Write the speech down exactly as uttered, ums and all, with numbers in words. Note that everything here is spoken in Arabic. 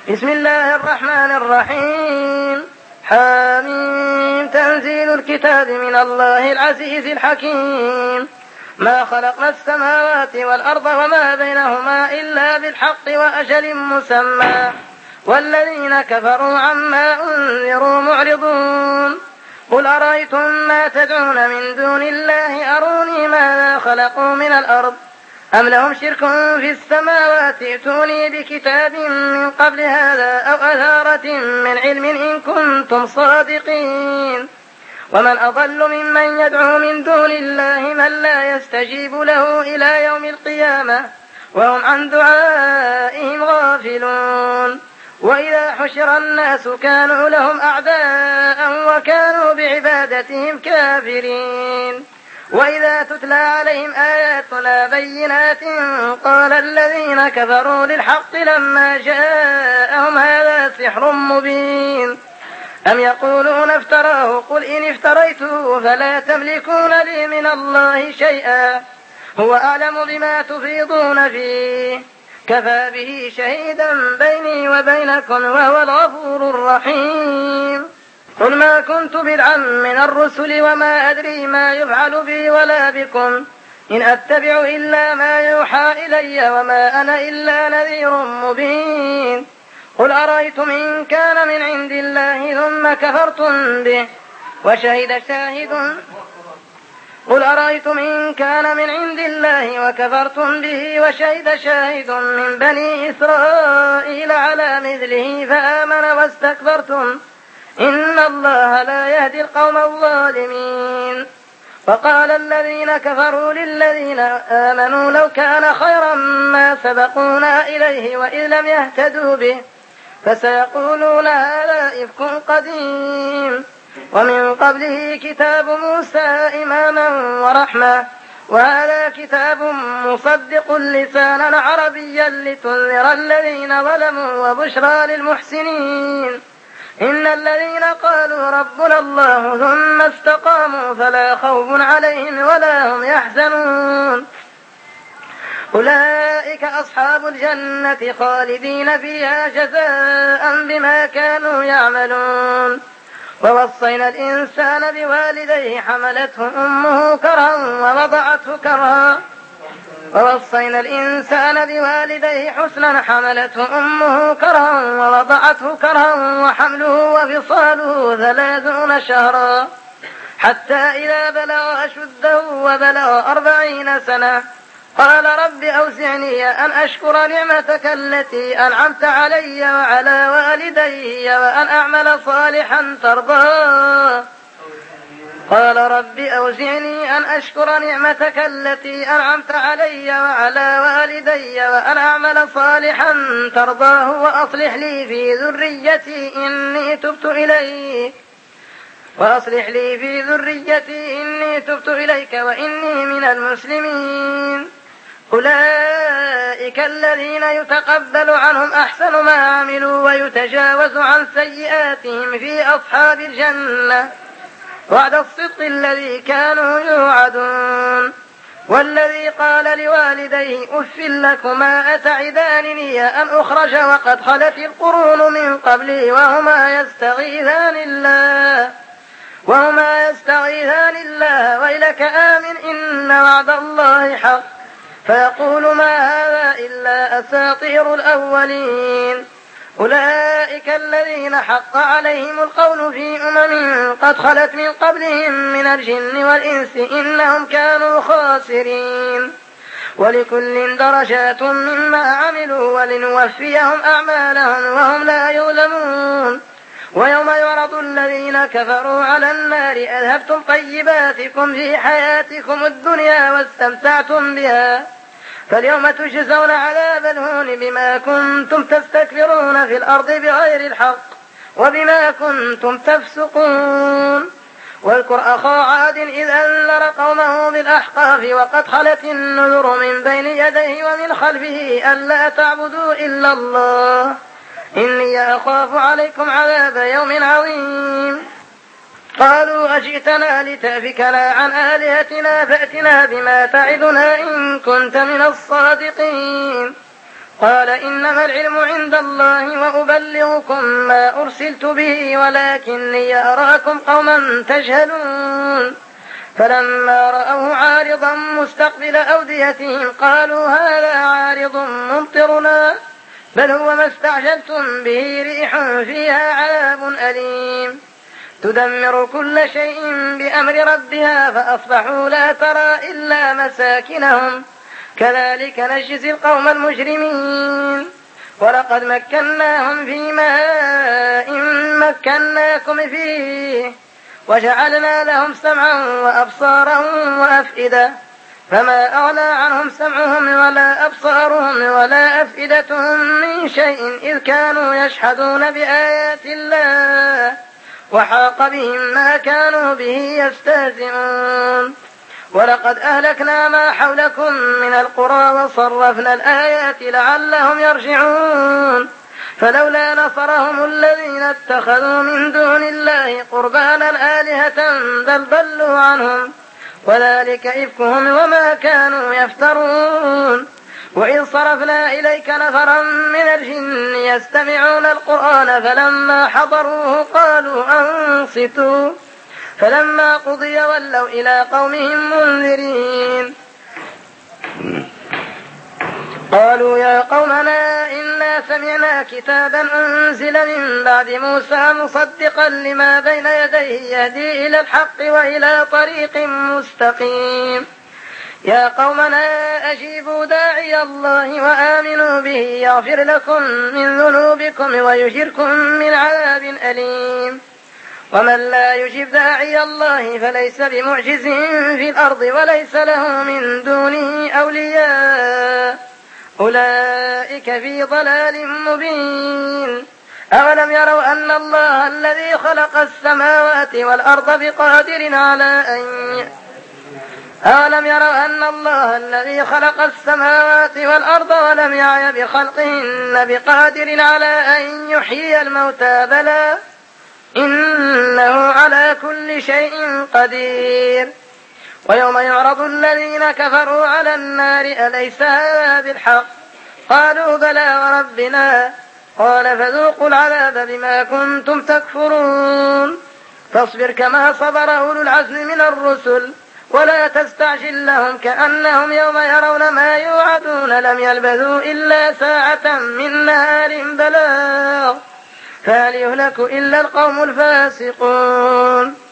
بسم الله الرحمن الرحيم. حميم. تنزيل الكتاب من الله العزيز الحكيم. ما خلقنا السماوات والأرض وما بينهما إلا بالحق وأجل مسمى والذين كفروا عما أنذروا معرضون. قل أرأيتم ما تدعون من دون الله أروني ماذا خلقوا من الأرض أم لهم شرك في السماوات ائتوني بكتاب من قبل هذا أو أثارة من علم إن كنتم صادقين. ومن أضل ممن يدعو من دون الله من لا يستجيب له إلى يوم القيامة وهم عن دعائهم غافلون. وإذا حشر الناس كانوا لهم أعداء وكانوا بعبادتهم كافرين. وإذا تتلى عليهم آياتنا بينات قال الذين كفروا للحق لما جاءهم هذا سحر مبين أم يقولون افتراه قل إن افتريته فلا تملكون لي من الله شيئا هو أعلم بما تفيضون فيه كفى به شهيدا بيني وبينكم وهو الغفور الرحيم. قل ما كنت بدعا من الرسل وما أدري ما يفعل بي ولا بكم إن أتبع إلا ما يوحى إلي وما أنا إلا نذير مبين. قل أرأيتم إن كان من عند الله ثم كفرتم به وشهد شاهد قل أرأيتم إن كان من عند الله وكفرتم به وشهد شاهد من بني إسرائيل على مثله فآمن واستكبرتم إن الله لا يهدي القوم الظالمين. وقال الذين كفروا للذين آمنوا لو كان خيرا ما سبقونا إليه وإن لم يهتدوا به فسيقولون هذا إفك قديم ومن قبله كتاب موسى إماما ورحمة وهذا كتاب مصدق لسانا عربيا لتنذر الذين ظلموا وبشرى للمحسنين. إن الذين قالوا ربنا الله ثم استقاموا فلا خوف عليهم ولا هم يحزنون أولئك أصحاب الجنة خالدين فيها جزاء بما كانوا يعملون. ووصينا الإنسان بوالديه حملته أمه كرها ووضعته كرها ووصينا الإنسان بوالديه حسنا حملته أمه كرها ووضعته كرها وحمله وفصاله ثلاثون شهرا حتى إذا بلغ أشده وبلغ أربعين سنة قال رب أوزعني أن أشكر نعمتك التي أنعمت علي وعلى والدي وأن أعمل صالحا ترضاه قال رب أوزعني أن أشكر نعمتك التي أنعمت علي وعلى والدي وأن أعمل صالحا ترضاه وأصلح لي في ذريتي إني تبت إليك وأصلح لي في ذريتي إني تبت إليك وإني من المسلمين. أولئك الذين يتقبل عنهم أحسن ما عملوا ويتجاوز عن سيئاتهم في أصحاب الجنة وعد الصدق الذي كانوا يوعدون. والذي قال لوالديه أف لكما أتعدانني أن أخرج وقد خلت القرون من قبلي وهما يستغيثان الله وهما يستغيثان الله ويلك آمن إن وعد الله حق فيقول ما هذا إلا أساطير الأولين. أولئك الذين حق عليهم القول في أمم قد خلت من قبلهم من الجن والإنس إنهم كانوا خاسرين. ولكل درجات مما عملوا ولنوفيهم أعمالهم وهم لا يظلمون. ويوم يعرض الذين كفروا على النار أذهبتم طيباتكم في حياتكم الدنيا واستمتعتم بها فاليوم تجزون عذاب الهون بما كنتم تستكبرون في الأرض بغير الحق وبما كنتم تفسقون. واذكر أخا عاد إذ أنذر قومه بالأحقاف وقد خلت النذر من بين يديه ومن خلفه ألا تعبدوا إلا الله إني أخاف عليكم عذاب يوم عظيم. قالوا أجئتنا لتأفكنا عن آلهتنا فأتنا بما تعدنا إن كنت من الصادقين. قال إنما العلم عند الله وأبلغكم ما أرسلت به ولكني أراكم قوما تجهلون. فلما رأوه عارضا مستقبل أوديتهم قالوا هذا عارض ممطرنا بل هو ما استعجلتم به ريح فيها عذاب أليم تدمر كل شيء بأمر ربها فأصبحوا لا ترى إلا مساكنهم كذلك نجزي القوم المجرمين. ولقد مكناهم في ماء مكناكم فيه وجعلنا لهم سمعا وأبصارا وأفئدة فما أغنى عنهم سمعهم ولا أبصارهم ولا أفئدتهم من شيء إذ كانوا يشهدون بآيات الله وحاق بهم ما كانوا به يستهزئون. ولقد أهلكنا ما حولكم من القرى وصرفنا الآيات لعلهم يرجعون. فلولا نصرهم الذين اتخذوا من دون الله قربانا آلهة بل ضلوا عنهم وذلك إفكهم وما كانوا يفترون. وإذ صرفنا إليك نفرا من الجن يستمعون القرآن فلما حضروه قالوا أنصتوا فلما قضي ولوا إلى قومهم منذرين. قالوا يا قومنا إنا سمعنا كتابا أنزل من بعد موسى مصدقا لما بين يديه يهدي إلى الحق وإلى طريق مستقيم. يا قومنا أجيبوا داعي الله وآمنوا به يغفر لكم من ذنوبكم ويجركم من عذاب أليم. ومن لا يجب داعي الله فليس بمعجز في الأرض وليس له من دونه أولياء أولئك في ضلال مبين. أولم يروا أن الله الذي خلق السماوات والأرض بقادر على أن أولم يروا أن الله الذي خلق السماوات والأرض ولم يعي بخلقهن بقادر على أن يحيي الموتى بلى إنه على كل شيء قدير. ويوم يعرض الذين كفروا على النار أليس هذا بالحق قالوا بلى وربنا قال فذوقوا العذاب بما كنتم تكفرون. فاصبر كما صبر أولو العزم من الرسل ولا تستعجل لهم كأنهم يوم يرون ما يوعدون لم يلبثوا إلا ساعة من نهار بلاغ فهل يهلك إلا القوم الفاسقون.